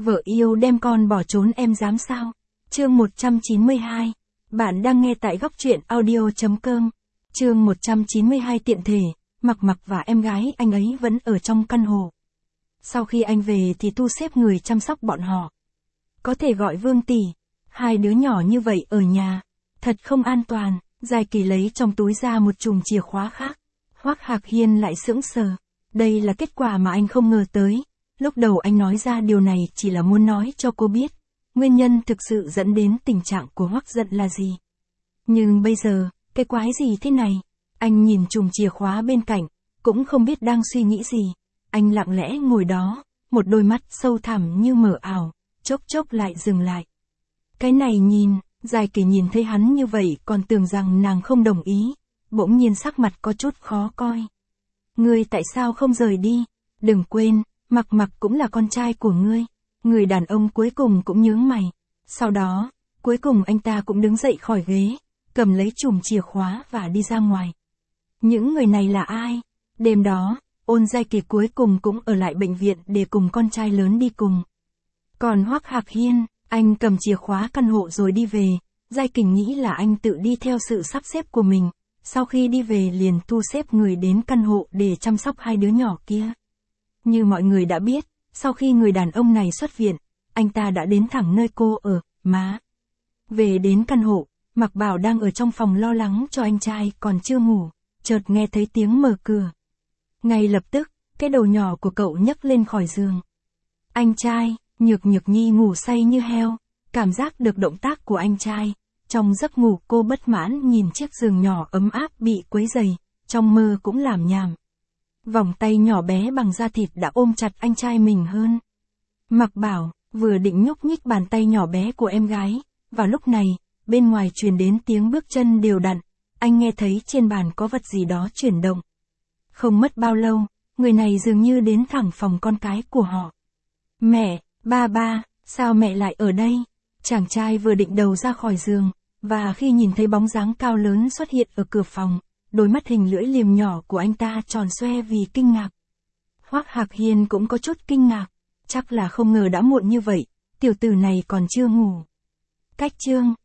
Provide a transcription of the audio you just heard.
Vợ yêu đem con bỏ trốn em dám sao? Chương 192. Bạn đang nghe tại góc truyện audio.com. Chương 192 tiện thể, Mặc Mặc và em gái anh ấy vẫn ở trong căn hộ. Sau khi anh về thì thu xếp người chăm sóc bọn họ. Có thể gọi Vương tỷ, hai đứa nhỏ như vậy ở nhà, thật không an toàn. Giai Kỳ lấy trong túi ra một chùm chìa khóa khác. Hoắc Hạc Hiên lại sững sờ. Đây là kết quả mà anh không ngờ tới. Lúc đầu anh nói ra điều này chỉ là muốn nói cho cô biết, nguyên nhân thực sự dẫn đến tình trạng của Hoắc giận là gì. Nhưng bây giờ, cái quái gì thế này? Anh nhìn chùm chìa khóa bên cạnh, cũng không biết đang suy nghĩ gì. Anh lặng lẽ ngồi đó, một đôi mắt sâu thẳm như mở ảo, chốc chốc lại dừng lại. Cái này nhìn, Giai Kỳ nhìn thấy hắn như vậy còn tưởng rằng nàng không đồng ý, bỗng nhiên sắc mặt có chút khó coi. Ngươi tại sao không rời đi? Đừng quên, Mặc Mặc cũng là con trai của ngươi. Người đàn ông cuối cùng cũng nhướng mày. Sau đó, cuối cùng anh ta cũng đứng dậy khỏi ghế, cầm lấy chùm chìa khóa và đi ra ngoài. Những người này là ai? Đêm đó, Ôn Giai Kỳ cuối cùng cũng ở lại bệnh viện để cùng con trai lớn đi cùng. Còn Hoắc Hạc Hiên, anh cầm chìa khóa căn hộ rồi đi về. Giai Kỳ nghĩ là anh tự đi theo sự sắp xếp của mình. Sau khi đi về liền thu xếp người đến căn hộ để chăm sóc hai đứa nhỏ kia. Như mọi người đã biết, sau khi người đàn ông này xuất viện, anh ta đã đến thẳng nơi cô ở, má. Về đến căn hộ, Mặc Bảo đang ở trong phòng lo lắng cho anh trai còn chưa ngủ, chợt nghe thấy tiếng mở cửa. Ngay lập tức, cái đầu nhỏ của cậu nhấc lên khỏi giường. Anh trai, Nhược Nhược Nhi ngủ say như heo, cảm giác được động tác của anh trai. Trong giấc ngủ cô bất mãn nhìn chiếc giường nhỏ ấm áp bị quấy rầy, trong mơ cũng làm nhảm. Vòng tay nhỏ bé bằng da thịt đã ôm chặt anh trai mình hơn. Mặc Bảo, vừa định nhúc nhích bàn tay nhỏ bé của em gái, vào lúc này, bên ngoài truyền đến tiếng bước chân đều đặn, anh nghe thấy trên bàn có vật gì đó chuyển động. Không mất bao lâu, người này dường như đến thẳng phòng con cái của họ. Mẹ, ba, sao mẹ lại ở đây? Chàng trai vừa định đầu ra khỏi giường, và khi nhìn thấy bóng dáng cao lớn xuất hiện ở cửa phòng, đôi mắt hình lưỡi liềm nhỏ của anh ta tròn xoe vì kinh ngạc. Hoắc Hạc Hiên cũng có chút kinh ngạc, chắc là không ngờ đã muộn như vậy, tiểu tử này còn chưa ngủ. Cách chương